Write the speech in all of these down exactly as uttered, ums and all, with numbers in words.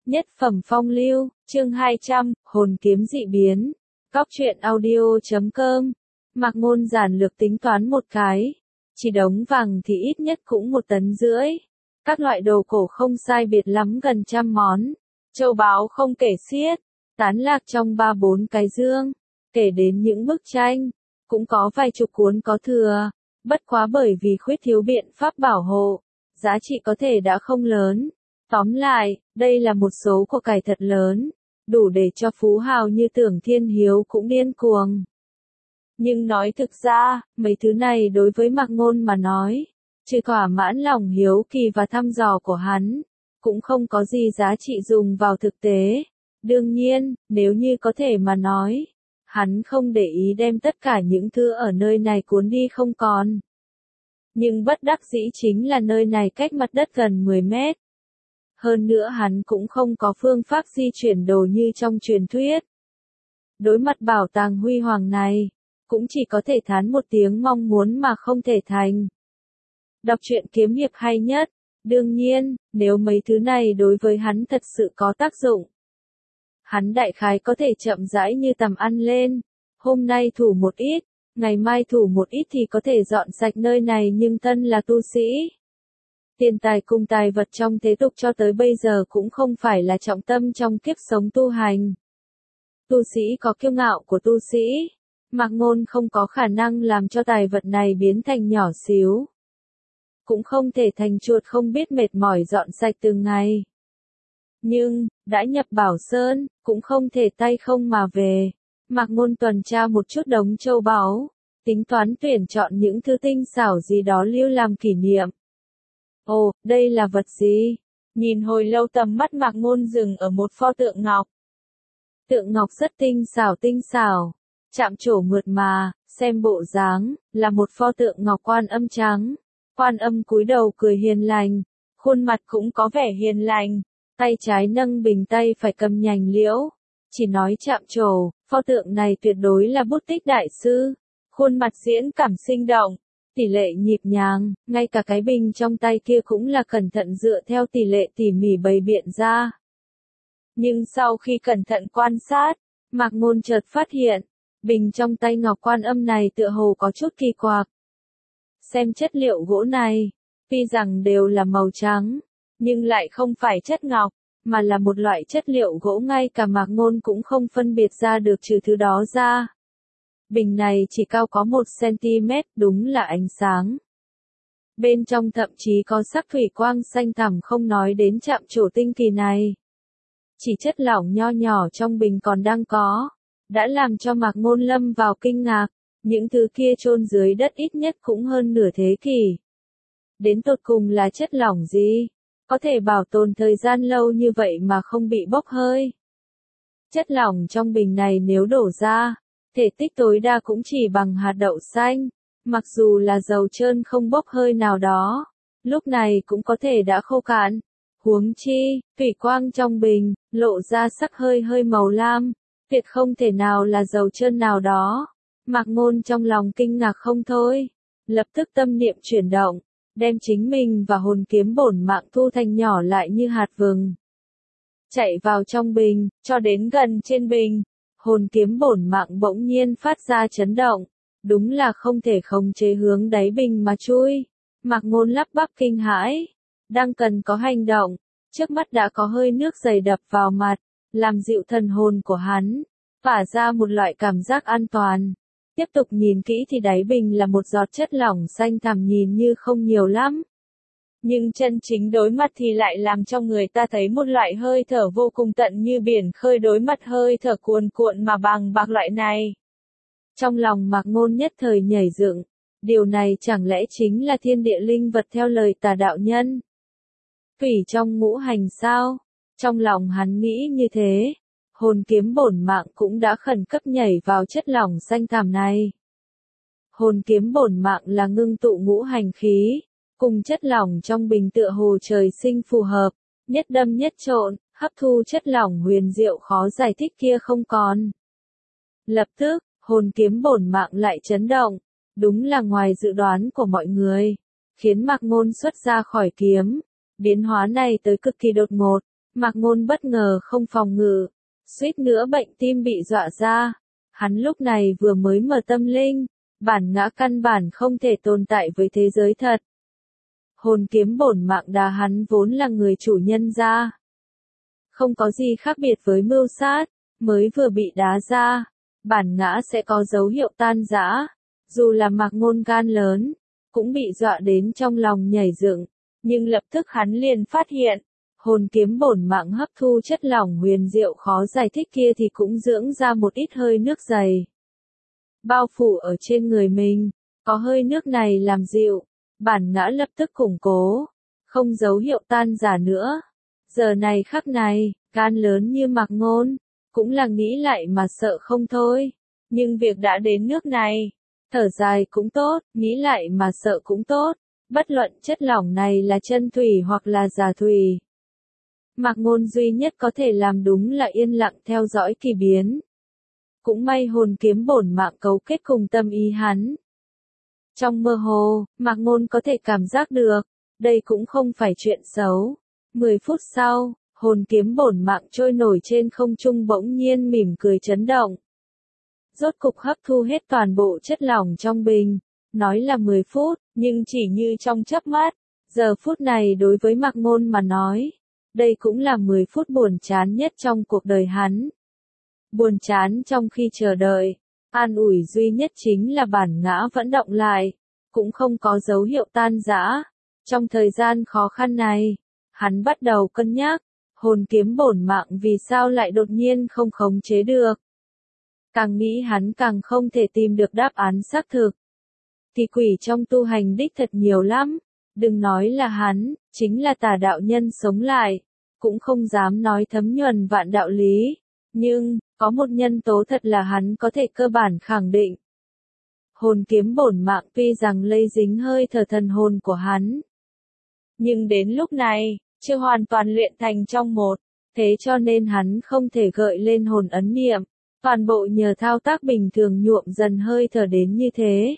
Nhất phẩm phong lưu, chương hai trăm, hồn kiếm dị biến. Cóc truyện audio chấm com. Mạc Ngôn giản lược tính toán một cái. Chỉ đống vàng thì ít nhất cũng một tấn rưỡi. Các loại đồ cổ không sai biệt lắm gần trăm món. Châu báu không kể xiết. Tán lạc trong ba bốn cái dương. Kể đến những bức tranh. Cũng có vài chục cuốn có thừa. Bất quá bởi vì khuyết thiếu biện pháp bảo hộ. Giá trị có thể đã không lớn. Tóm lại, đây là một số của cải thật lớn, đủ để cho phú hào như Tưởng Thiên Hiếu cũng điên cuồng. Nhưng nói thực ra, mấy thứ này đối với Mạc Ngôn mà nói, trừ thỏa mãn lòng hiếu kỳ và thăm dò của hắn, cũng không có gì giá trị dùng vào thực tế. Đương nhiên, nếu như có thể mà nói, hắn không để ý đem tất cả những thứ ở nơi này cuốn đi không còn. Nhưng bất đắc dĩ chính là nơi này cách mặt đất gần mười mét. Hơn nữa hắn cũng không có phương pháp di chuyển đồ như trong truyền thuyết. Đối mặt bảo tàng huy hoàng này, cũng chỉ có thể thán một tiếng mong muốn mà không thể thành. Đọc truyện kiếm hiệp hay nhất, đương nhiên, nếu mấy thứ này đối với hắn thật sự có tác dụng. Hắn đại khái có thể chậm rãi như tầm ăn lên, hôm nay thủ một ít, ngày mai thủ một ít thì có thể dọn sạch nơi này nhưng thân là tu sĩ. Tiền tài cùng tài vật trong thế tục cho tới bây giờ cũng không phải là trọng tâm trong kiếp sống tu hành. Tu sĩ có kiêu ngạo của tu sĩ, Mạc Ngôn không có khả năng làm cho tài vật này biến thành nhỏ xíu. Cũng không thể thành chuột không biết mệt mỏi dọn sạch từng ngày. Nhưng, đã nhập Bảo Sơn, cũng không thể tay không mà về. Mạc Ngôn tuần tra một chút đống châu báu, tính toán tuyển chọn những thứ tinh xảo gì đó lưu làm kỷ niệm. Ồ, đây là vật gì? Nhìn hồi lâu tầm mắt Mạc Ngôn dừng ở một pho tượng ngọc. Tượng ngọc rất tinh xảo tinh xảo, chạm trổ mượt mà, xem bộ dáng, là một pho tượng ngọc Quan Âm trắng. Quan Âm cúi đầu cười hiền lành, khuôn mặt cũng có vẻ hiền lành, tay trái nâng bình tay phải cầm nhành liễu. Chỉ nói chạm trổ, pho tượng này tuyệt đối là bút tích đại sư, khuôn mặt diễn cảm sinh động. Tỷ lệ nhịp nhàng, ngay cả cái bình trong tay kia cũng là cẩn thận dựa theo tỷ lệ tỉ mỉ bày biện ra. Nhưng sau khi cẩn thận quan sát, Mạc Ngôn chợt phát hiện, bình trong tay ngọc Quan Âm này tựa hồ có chút kỳ quặc. Xem chất liệu gỗ này, tuy rằng đều là màu trắng, nhưng lại không phải chất ngọc, mà là một loại chất liệu gỗ ngay cả Mạc Ngôn cũng không phân biệt ra được trừ thứ đó ra. Bình này chỉ cao có một xăng-ti-mét, đúng là ánh sáng. Bên trong thậm chí có sắc thủy quang xanh thẳm không nói đến chạm trổ tinh kỳ này. Chỉ chất lỏng nho nhỏ trong bình còn đang có, đã làm cho Mạc Ngôn lâm vào kinh ngạc, những thứ kia chôn dưới đất ít nhất cũng hơn nửa thế kỷ. Đến tột cùng là chất lỏng gì? Có thể bảo tồn thời gian lâu như vậy mà không bị bốc hơi. Chất lỏng trong bình này nếu đổ ra, thể tích tối đa cũng chỉ bằng hạt đậu xanh, mặc dù là dầu trơn không bốc hơi nào đó, lúc này cũng có thể đã khô cạn. Huống chi, thủy quang trong bình, lộ ra sắc hơi hơi màu lam, tuyệt không thể nào là dầu trơn nào đó. Mạc Ngôn trong lòng kinh ngạc không thôi, lập tức tâm niệm chuyển động, đem chính mình và hồn kiếm bổn mạng thu thành nhỏ lại như hạt vừng. Chạy vào trong bình, cho đến gần trên bình. Hồn kiếm bổn mạng bỗng nhiên phát ra chấn động, đúng là không thể khống chế hướng đáy bình mà chui. Mạc Ngôn lắp bắp kinh hãi, đang cần có hành động, trước mắt đã có hơi nước dày đập vào mặt, làm dịu thần hồn của hắn, tỏa ra một loại cảm giác an toàn. Tiếp tục nhìn kỹ thì đáy bình là một giọt chất lỏng xanh thẳm nhìn như không nhiều lắm. Nhưng chân chính đối mặt thì lại làm cho người ta thấy một loại hơi thở vô cùng tận như biển khơi đối mặt hơi thở cuồn cuộn mà bằng bạc loại này. Trong lòng Mạc Ngôn nhất thời nhảy dựng, điều này chẳng lẽ chính là thiên địa linh vật theo lời Tà đạo nhân? Thủy trong ngũ hành sao? Trong lòng hắn nghĩ như thế, hồn kiếm bổn mạng cũng đã khẩn cấp nhảy vào chất lỏng xanh thẳm này. Hồn kiếm bổn mạng là ngưng tụ ngũ hành khí. Cùng chất lỏng trong bình tựa hồ trời sinh phù hợp, nhất đâm nhất trộn, hấp thu chất lỏng huyền diệu khó giải thích kia không còn. Lập tức, hồn kiếm bổn mạng lại chấn động, đúng là ngoài dự đoán của mọi người, khiến Mạc Ngôn xuất ra khỏi kiếm. Biến hóa này tới cực kỳ đột ngột, Mạc Ngôn bất ngờ không phòng ngự, suýt nữa bệnh tim bị dọa ra. Hắn lúc này vừa mới mở tâm linh, bản ngã căn bản không thể tồn tại với thế giới thật. Hồn kiếm bổn mạng đá hắn vốn là người chủ nhân ra. Không có gì khác biệt với mưu sát, mới vừa bị đá ra, bản ngã sẽ có dấu hiệu tan rã. Dù là Mạc Ngôn gan lớn, cũng bị dọa đến trong lòng nhảy dựng, nhưng lập tức hắn liền phát hiện, hồn kiếm bổn mạng hấp thu chất lỏng huyền diệu khó giải thích kia thì cũng dưỡng ra một ít hơi nước dày. Bao phủ ở trên người mình, có hơi nước này làm dịu, bản ngã lập tức củng cố, không dấu hiệu tan rã nữa. Giờ này khắc này, gan lớn như Mạc Ngôn, cũng là nghĩ lại mà sợ không thôi. Nhưng việc đã đến nước này, thở dài cũng tốt, nghĩ lại mà sợ cũng tốt, bất luận chất lỏng này là chân thủy hoặc là giả thủy. Mạc Ngôn duy nhất có thể làm đúng là yên lặng theo dõi kỳ biến. Cũng may hồn kiếm bổn mạng cấu kết cùng tâm ý hắn. Trong mơ hồ, Mạc Ngôn có thể cảm giác được, đây cũng không phải chuyện xấu. Mười phút sau, hồn kiếm bổn mạng trôi nổi trên không trung bỗng nhiên mỉm cười chấn động. Rốt cục hấp thu hết toàn bộ chất lỏng trong bình, nói là mười phút, nhưng chỉ như trong chớp mắt. Giờ phút này đối với Mạc Ngôn mà nói, đây cũng là mười phút buồn chán nhất trong cuộc đời hắn. Buồn chán trong khi chờ đợi, an ủi duy nhất chính là bản ngã vẫn động lại, cũng không có dấu hiệu tan rã. Trong thời gian khó khăn này, hắn bắt đầu cân nhắc, hồn kiếm bổn mạng vì sao lại đột nhiên không khống chế được. Càng nghĩ hắn càng không thể tìm được đáp án xác thực. Thì quỷ trong tu hành đích thật nhiều lắm, đừng nói là hắn, chính là tà đạo nhân sống lại, cũng không dám nói thấm nhuần vạn đạo lý. Nhưng, có một nhân tố thật là hắn có thể cơ bản khẳng định. Hồn kiếm bổn mạng tuy rằng lây dính hơi thở thần hồn của hắn, nhưng đến lúc này, chưa hoàn toàn luyện thành trong một, thế cho nên hắn không thể gợi lên hồn ấn niệm, toàn bộ nhờ thao tác bình thường nhuộm dần hơi thở đến như thế.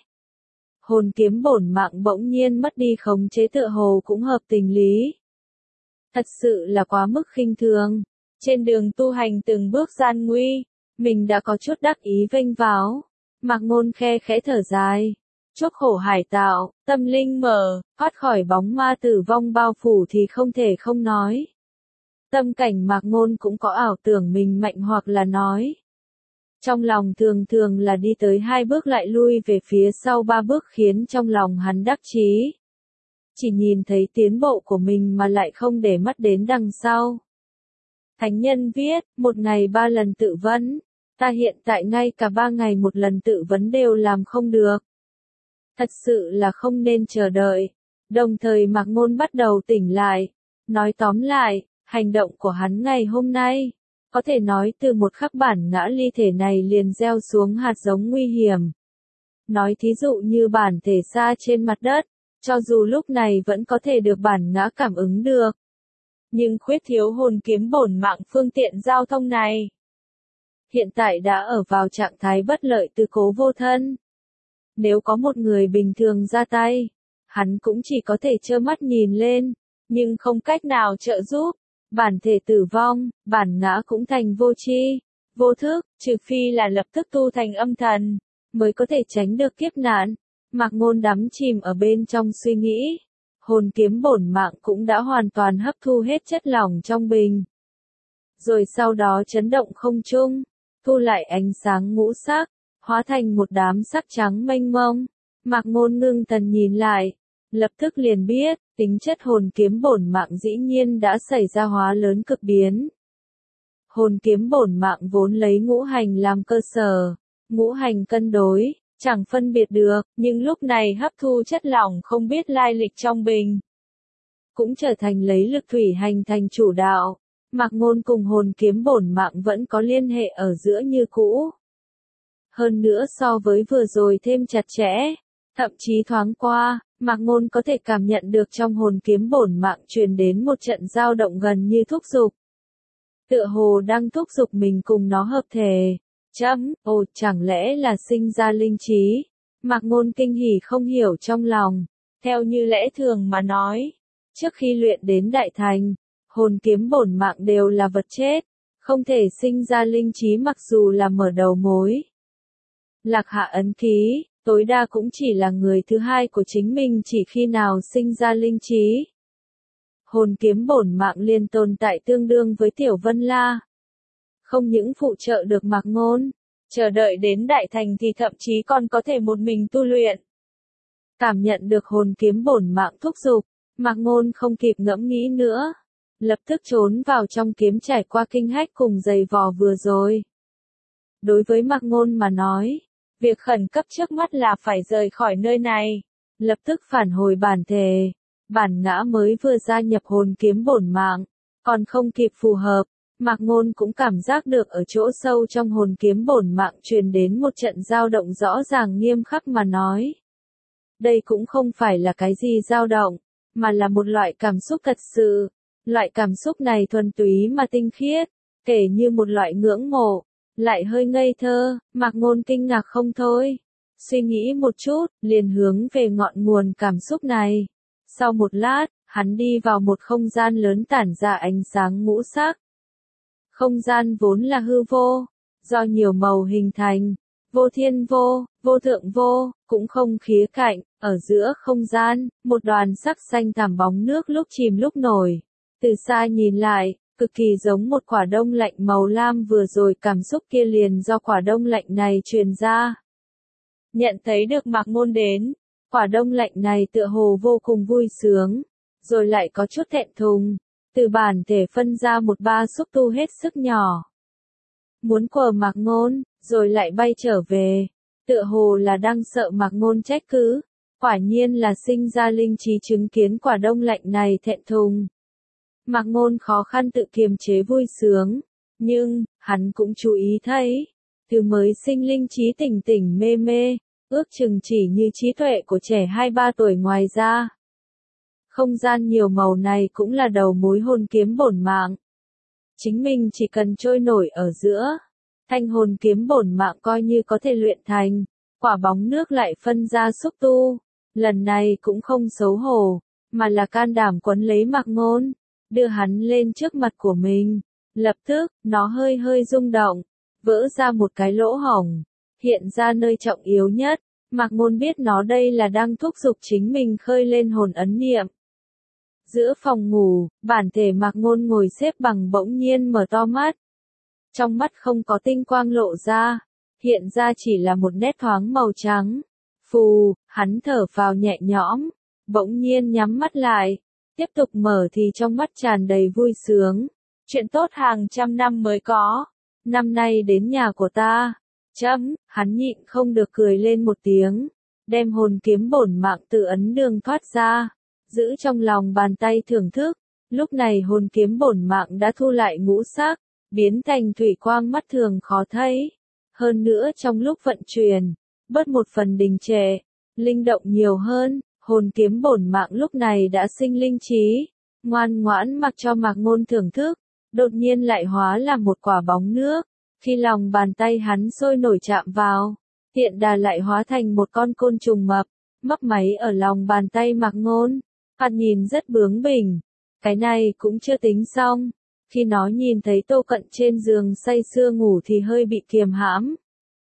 Hồn kiếm bổn mạng bỗng nhiên mất đi khống chế tựa hồ cũng hợp tình lý. Thật sự là quá mức khinh thường. Trên đường tu hành từng bước gian nguy, mình đã có chút đắc ý vênh váo. Mạc Ngôn khe khẽ thở dài. Chuốc khổ hải tạo, tâm linh mở, thoát khỏi bóng ma tử vong bao phủ thì không thể không nói. Tâm cảnh Mạc Ngôn cũng có ảo tưởng mình mạnh hoặc là nói. Trong lòng thường thường là đi tới hai bước lại lui về phía sau ba bước khiến trong lòng hắn đắc chí. Chỉ nhìn thấy tiến bộ của mình mà lại không để mắt đến đằng sau. Thánh nhân viết, một ngày ba lần tự vấn, ta hiện tại ngay cả ba ngày một lần tự vấn đều làm không được. Thật sự là không nên chờ đợi. Đồng thời Mạc Ngôn bắt đầu tỉnh lại. Nói tóm lại, hành động của hắn ngày hôm nay, có thể nói từ một khắc bản ngã ly thể này liền gieo xuống hạt giống nguy hiểm. Nói thí dụ như bản thể xa trên mặt đất, cho dù lúc này vẫn có thể được bản ngã cảm ứng được. Nhưng khuyết thiếu hồn kiếm bổn mạng phương tiện giao thông này. Hiện tại đã ở vào trạng thái bất lợi tư cố vô thân. Nếu có một người bình thường ra tay, hắn cũng chỉ có thể trơ mắt nhìn lên, nhưng không cách nào trợ giúp. Bản thể tử vong, bản ngã cũng thành vô tri, vô thức, trừ phi là lập tức tu thành âm thần, mới có thể tránh được kiếp nạn. Mạc Ngôn đắm chìm ở bên trong suy nghĩ. Hồn kiếm bổn mạng cũng đã hoàn toàn hấp thu hết chất lỏng trong bình. Rồi sau đó chấn động không trung, thu lại ánh sáng ngũ sắc, hóa thành một đám sắc trắng mênh mông. Mạc Ngôn ngưng thần nhìn lại, lập tức liền biết, tính chất hồn kiếm bổn mạng dĩ nhiên đã xảy ra hóa lớn cực biến. Hồn kiếm bổn mạng vốn lấy ngũ hành làm cơ sở, ngũ hành cân đối, chẳng phân biệt được, nhưng lúc này hấp thu chất lỏng không biết lai lịch trong bình. Cũng trở thành lấy lực thủy hành thành chủ đạo. Mạc Ngôn cùng hồn kiếm bổn mạng vẫn có liên hệ ở giữa như cũ. Hơn nữa so với vừa rồi thêm chặt chẽ, thậm chí thoáng qua, Mạc Ngôn có thể cảm nhận được trong hồn kiếm bổn mạng truyền đến một trận dao động gần như thúc giục. Tựa hồ đang thúc giục mình cùng nó hợp thể. Chấm, ồ, chẳng lẽ là sinh ra linh trí? Mạc Ngôn kinh hỉ không hiểu trong lòng. Theo như lẽ thường mà nói, trước khi luyện đến đại thành, hồn kiếm bổn mạng đều là vật chết, không thể sinh ra linh trí mặc dù là mở đầu mối. Lạc Hạ ấn ký, tối đa cũng chỉ là người thứ hai của chính mình chỉ khi nào sinh ra linh trí. Hồn kiếm bổn mạng liền tồn tại tương đương với Tiểu Vân La. Không những phụ trợ được Mạc Ngôn, chờ đợi đến đại thành thì thậm chí còn có thể một mình tu luyện. Cảm nhận được hồn kiếm bổn mạng thúc giục, Mạc Ngôn không kịp ngẫm nghĩ nữa, lập tức trốn vào trong kiếm trải qua kinh hách cùng giày vò vừa rồi. Đối với Mạc Ngôn mà nói, việc khẩn cấp trước mắt là phải rời khỏi nơi này, lập tức phản hồi bản thể. Bản ngã mới vừa gia nhập hồn kiếm bổn mạng, còn không kịp phù hợp, Mạc Ngôn cũng cảm giác được ở chỗ sâu trong hồn kiếm bổn mạng truyền đến một trận dao động rõ ràng nghiêm khắc mà nói. Đây cũng không phải là cái gì dao động, mà là một loại cảm xúc thật sự. Loại cảm xúc này thuần túy mà tinh khiết, kể như một loại ngưỡng mộ, lại hơi ngây thơ. Mạc Ngôn kinh ngạc không thôi. Suy nghĩ một chút, liền hướng về ngọn nguồn cảm xúc này. Sau một lát, hắn đi vào một không gian lớn tản ra ánh sáng ngũ sắc. Không gian vốn là hư vô, do nhiều màu hình thành, vô thiên vô, vô thượng vô, cũng không khía cạnh, ở giữa không gian, một đoàn sắc xanh thảm bóng nước lúc chìm lúc nổi. Từ xa nhìn lại, cực kỳ giống một quả đông lạnh màu lam vừa rồi cảm xúc kia liền do quả đông lạnh này truyền ra. Nhận thấy được Mạc Ngôn đến, quả đông lạnh này tựa hồ vô cùng vui sướng, rồi lại có chút thẹn thùng, từ bản thể phân ra một ba xúc tu hết sức nhỏ. Muốn quờ Mạc Ngôn, rồi lại bay trở về, tựa hồ là đang sợ Mạc Ngôn trách cứ, quả nhiên là sinh ra linh trí chứng kiến quả đông lạnh này thẹn thùng. Mạc Ngôn khó khăn tự kiềm chế vui sướng, nhưng, hắn cũng chú ý thấy, từ mới sinh linh trí tỉnh tỉnh mê mê, ước chừng chỉ như trí tuệ của trẻ hai ba tuổi ngoài ra. Không gian nhiều màu này cũng là đầu mối hồn kiếm bổn mạng. Chính mình chỉ cần trôi nổi ở giữa, thanh hồn kiếm bổn mạng coi như có thể luyện thành, quả bóng nước lại phân ra xúc tu. Lần này cũng không xấu hổ, mà là can đảm quấn lấy Mạc Ngôn, đưa hắn lên trước mặt của mình. Lập tức, nó hơi hơi rung động, vỡ ra một cái lỗ hổng, hiện ra nơi trọng yếu nhất. Mạc Ngôn biết nó đây là đang thúc giục chính mình khơi lên hồn ấn niệm. Giữa phòng ngủ, bản thể Mạc Ngôn ngồi xếp bằng bỗng nhiên mở to mắt. Trong mắt không có tinh quang lộ ra, hiện ra chỉ là một nét thoáng màu trắng. Phù, hắn thở phào nhẹ nhõm, bỗng nhiên nhắm mắt lại, tiếp tục mở thì trong mắt tràn đầy vui sướng. Chuyện tốt hàng trăm năm mới có, năm nay đến nhà của ta. Chấm, hắn nhịn không được cười lên một tiếng, đem hồn kiếm bổn mạng từ ấn đường thoát ra, giữ trong lòng bàn tay thưởng thức. Lúc này hồn kiếm bổn mạng đã thu lại ngũ sắc, biến thành thủy quang mắt thường khó thấy. Hơn nữa trong lúc vận chuyển, bớt một phần đình trệ, linh động nhiều hơn, hồn kiếm bổn mạng lúc này đã sinh linh trí, ngoan ngoãn mặc cho Mạc Ngôn thưởng thức, đột nhiên lại hóa làm một quả bóng nước. Khi lòng bàn tay hắn sôi nổi chạm vào, tiện đà lại hóa thành một con côn trùng mập, mấp máy ở lòng bàn tay Mạc Ngôn. Hắn nhìn rất bướng bỉnh. Cái này cũng chưa tính xong. Khi nó nhìn thấy Tô Cận trên giường say sưa ngủ thì hơi bị kiềm hãm.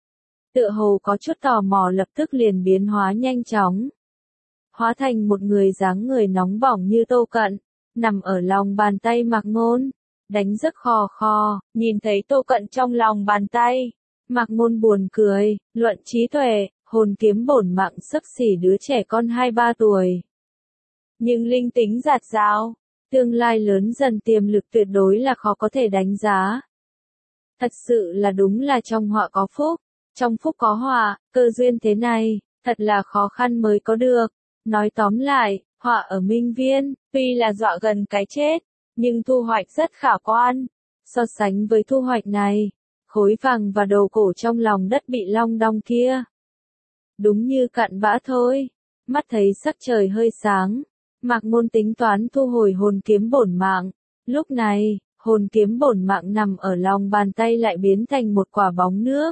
Tựa hồ có chút tò mò lập tức liền biến hóa nhanh chóng. Hóa thành một người dáng người nóng bỏng như Tô Cận, nằm ở lòng bàn tay Mạc Ngôn. Đánh rất khò khò, nhìn thấy Tô Cận trong lòng bàn tay. Mạc Ngôn buồn cười, luận trí tuệ, hồn kiếm bổn mạng xấp xỉ đứa trẻ con hai ba tuổi. Nhưng linh tính dạt dào, tương lai lớn dần tiềm lực tuyệt đối là khó có thể đánh giá. Thật sự là đúng là trong họa có phúc, trong phúc có họa, cơ duyên thế này, thật là khó khăn mới có được. Nói tóm lại, họa ở Minh Viên, tuy là dọa gần cái chết, nhưng thu hoạch rất khả quan. So sánh với thu hoạch này, khối vàng và đồ cổ trong lòng đất bị long đong kia, đúng như cặn bã thôi. Mắt thấy sắc trời hơi sáng, Mạc Ngôn tính toán thu hồi hồn kiếm bổn mạng. Lúc này, hồn kiếm bổn mạng nằm ở lòng bàn tay lại biến thành một quả bóng nước.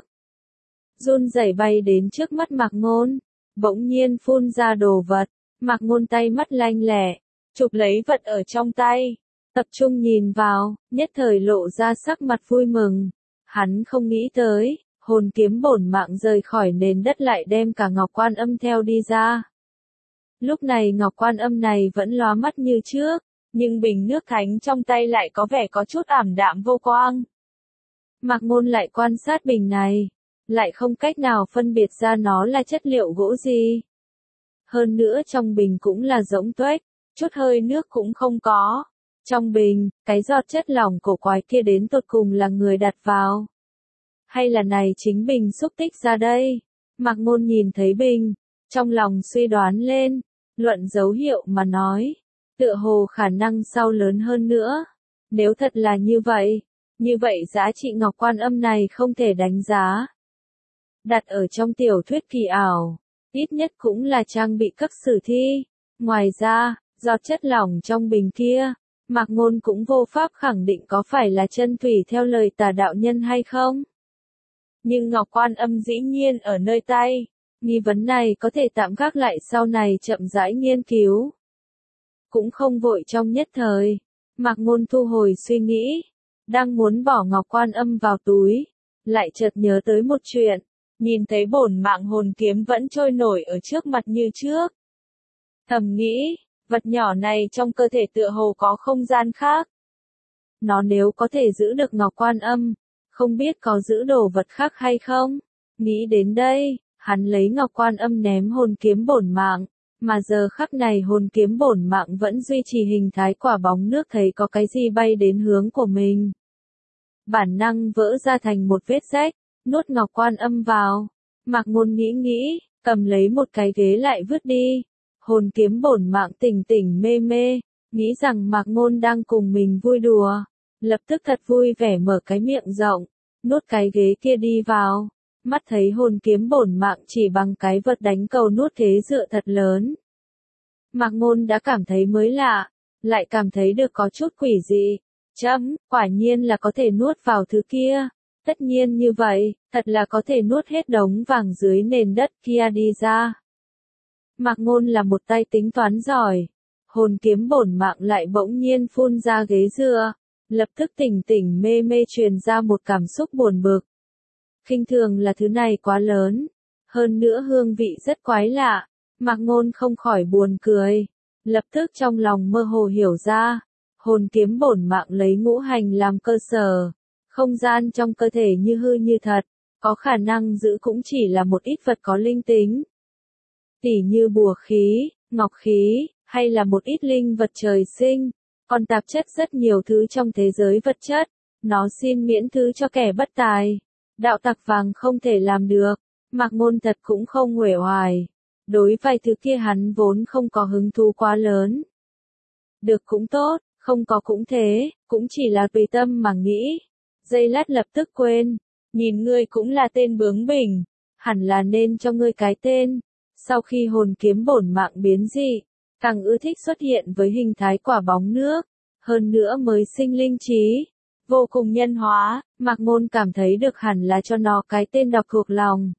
Run rẩy bay đến trước mắt Mạc Ngôn, bỗng nhiên phun ra đồ vật. Mạc Ngôn tay mắt lanh lẹ, chụp lấy vật ở trong tay. tập trung nhìn vào, nhất thời lộ ra sắc mặt vui mừng. Hắn không nghĩ tới, hồn kiếm bổn mạng rời khỏi nền đất lại đem cả Ngọc Quan Âm theo đi ra. Lúc này Ngọc Quan Âm này vẫn lóa mắt như trước, nhưng bình nước thánh trong tay lại có vẻ có chút ảm đạm vô quang. Mạc Ngôn lại quan sát bình này, lại không cách nào phân biệt ra nó là chất liệu gỗ gì. Hơn nữa trong bình cũng là rỗng tuếch, chút hơi nước cũng không có. Trong bình, cái giọt chất lỏng cổ quái kia đến tột cùng là người đặt vào. Hay là này chính bình xúc tích ra đây? Mạc Ngôn nhìn thấy bình, trong lòng suy đoán lên, luận dấu hiệu mà nói, tựa hồ khả năng sau lớn hơn nữa. Nếu thật là như vậy, như vậy giá trị Ngọc Quan Âm này không thể đánh giá. Đặt ở trong tiểu thuyết kỳ ảo, ít nhất cũng là trang bị cấp sử thi. Ngoài ra, giọt chất lỏng trong bình kia, Mạc Ngôn cũng vô pháp khẳng định có phải là chân thủy theo lời Tà đạo nhân hay không. Nhưng Ngọc Quan Âm dĩ nhiên ở nơi tay, nghi vấn này có thể tạm gác lại sau này chậm rãi nghiên cứu. Cũng không vội trong nhất thời, Mạc Ngôn thu hồi suy nghĩ, đang muốn bỏ Ngọc Quan Âm vào túi, lại chợt nhớ tới một chuyện, nhìn thấy bổn mạng hồn kiếm vẫn trôi nổi ở trước mặt như trước. Thầm nghĩ, vật nhỏ này trong cơ thể tựa hồ có không gian khác. Nó nếu có thể giữ được Ngọc Quan Âm, không biết có giữ đồ vật khác hay không? Nghĩ đến đây, hắn lấy Ngọc Quan Âm ném hồn kiếm bổn mạng, mà giờ khắc này hồn kiếm bổn mạng vẫn duy trì hình thái quả bóng nước, thấy có cái gì bay đến hướng của mình. Bản năng vỡ ra thành một vết rách, nuốt Ngọc Quan Âm vào. Mạc Ngôn nghĩ nghĩ, cầm lấy một cái ghế lại vứt đi. Hồn kiếm bổn mạng tỉnh tỉnh mê mê, nghĩ rằng Mạc Ngôn đang cùng mình vui đùa, lập tức thật vui vẻ mở cái miệng rộng, nuốt cái ghế kia đi vào. Mắt thấy hồn kiếm bổn mạng chỉ bằng cái vật đánh cầu nuốt thế dựa thật lớn. Mạc Ngôn đã cảm thấy mới lạ, lại cảm thấy được có chút quỷ dị. Chấm, quả nhiên là có thể nuốt vào thứ kia. Tất nhiên như vậy, thật là có thể nuốt hết đống vàng dưới nền đất kia đi ra. Mạc Ngôn là một tay tính toán giỏi. Hồn kiếm bổn mạng lại bỗng nhiên phun ra ghế dựa, lập tức tỉnh tỉnh mê mê truyền ra một cảm xúc buồn bực. Khinh thường là thứ này quá lớn, hơn nữa hương vị rất quái lạ, Mạc Ngôn không khỏi buồn cười, lập tức trong lòng mơ hồ hiểu ra, hồn kiếm bổn mạng lấy ngũ hành làm cơ sở, không gian trong cơ thể như hư như thật, có khả năng giữ cũng chỉ là một ít vật có linh tính. Tỉ như bùa khí, ngọc khí, hay là một ít linh vật trời sinh, còn tạp chất rất nhiều thứ trong thế giới vật chất, nó xin miễn thứ cho kẻ bất tài. Đạo tặc vàng không thể làm được, Mạc Ngôn thật cũng không uể oải. Đối vài thứ kia hắn vốn không có hứng thú quá lớn. Được cũng tốt, không có cũng thế, cũng chỉ là tùy tâm mà nghĩ. Giây lát lập tức quên, nhìn ngươi cũng là tên bướng bỉnh, hẳn là nên cho ngươi cái tên. Sau khi hồn kiếm bổn mạng biến dị, càng ưa thích xuất hiện với hình thái quả bóng nước, hơn nữa mới sinh linh trí. Vô cùng nhân hóa, Mạc Ngôn cảm thấy được hẳn là cho nó cái tên đọc thuộc lòng.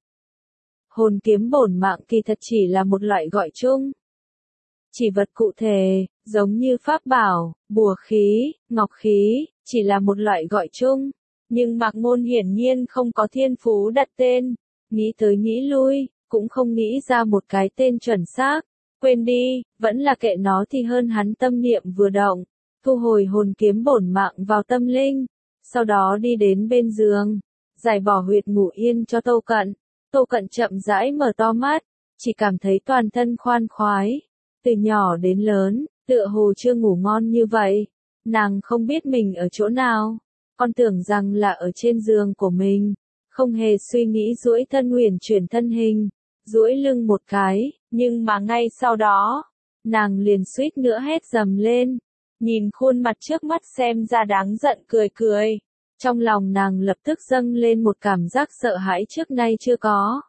Hồn kiếm bổn mạng kỳ thật chỉ là một loại gọi chung. Chỉ vật cụ thể, giống như pháp bảo, bùa khí, ngọc khí, chỉ là một loại gọi chung. Nhưng Mạc Ngôn hiển nhiên không có thiên phú đặt tên, nghĩ tới nghĩ lui, cũng không nghĩ ra một cái tên chuẩn xác. Quên đi, vẫn là kệ nó thì hơn hắn tâm niệm vừa động. Thu hồi hồn kiếm bổn mạng vào tâm linh, sau đó đi đến bên giường, giải bỏ huyệt ngủ yên cho Tô Cận. Tô Cận chậm rãi mở to mắt, chỉ cảm thấy toàn thân khoan khoái. Từ nhỏ đến lớn, tựa hồ chưa ngủ ngon như vậy. Nàng không biết mình ở chỗ nào, còn tưởng rằng là ở trên giường của mình, không hề suy nghĩ duỗi thân huyền chuyển thân hình, duỗi lưng một cái, nhưng mà ngay sau đó, nàng liền suýt nữa hét dầm lên. Nhìn khuôn mặt trước mắt xem ra đáng giận cười cười. Trong lòng nàng lập tức dâng lên một cảm giác sợ hãi trước nay chưa có.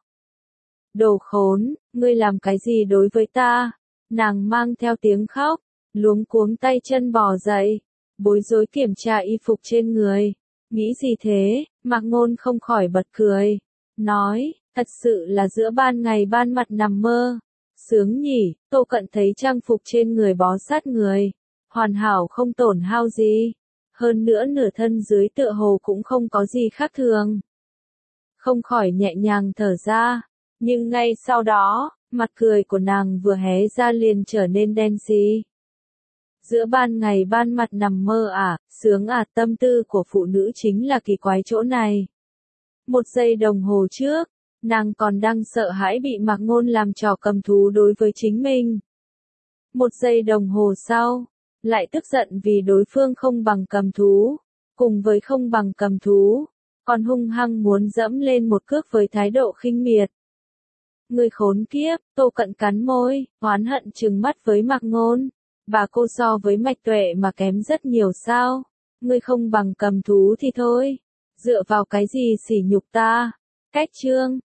Đồ khốn, ngươi làm cái gì đối với ta? Nàng mang theo tiếng khóc, luống cuống tay chân bò dậy, bối rối kiểm tra y phục trên người. Nghĩ gì thế? Mạc Ngôn không khỏi bật cười. Nói, thật sự là giữa ban ngày ban mặt nằm mơ. Sướng nhỉ, Tô Cận thấy trang phục trên người bó sát người. hoàn hảo không tổn hao gì. Hơn nữa nửa thân dưới tựa hồ cũng không có gì khác thường. Không khỏi nhẹ nhàng thở ra, nhưng ngay sau đó, mặt cười của nàng vừa hé ra liền trở nên đen xì. Giữa ban ngày ban mặt nằm mơ à, sướng à, tâm tư của phụ nữ chính là kỳ quái chỗ này. Một giây đồng hồ trước, nàng còn đang sợ hãi bị Mạc Ngôn làm trò cầm thú đối với chính mình. Một giây đồng hồ sau, lại tức giận vì đối phương không bằng cầm thú, cùng với không bằng cầm thú, còn hung hăng muốn dẫm lên một cước với thái độ khinh miệt. Người khốn kiếp, Tô Cận cắn môi, oán hận trừng mắt với Mạc Ngôn. Bà cô so với Mạch Tuệ mà kém rất nhiều sao? Ngươi không bằng cầm thú thì thôi. Dựa vào cái gì sỉ nhục ta? Cách chương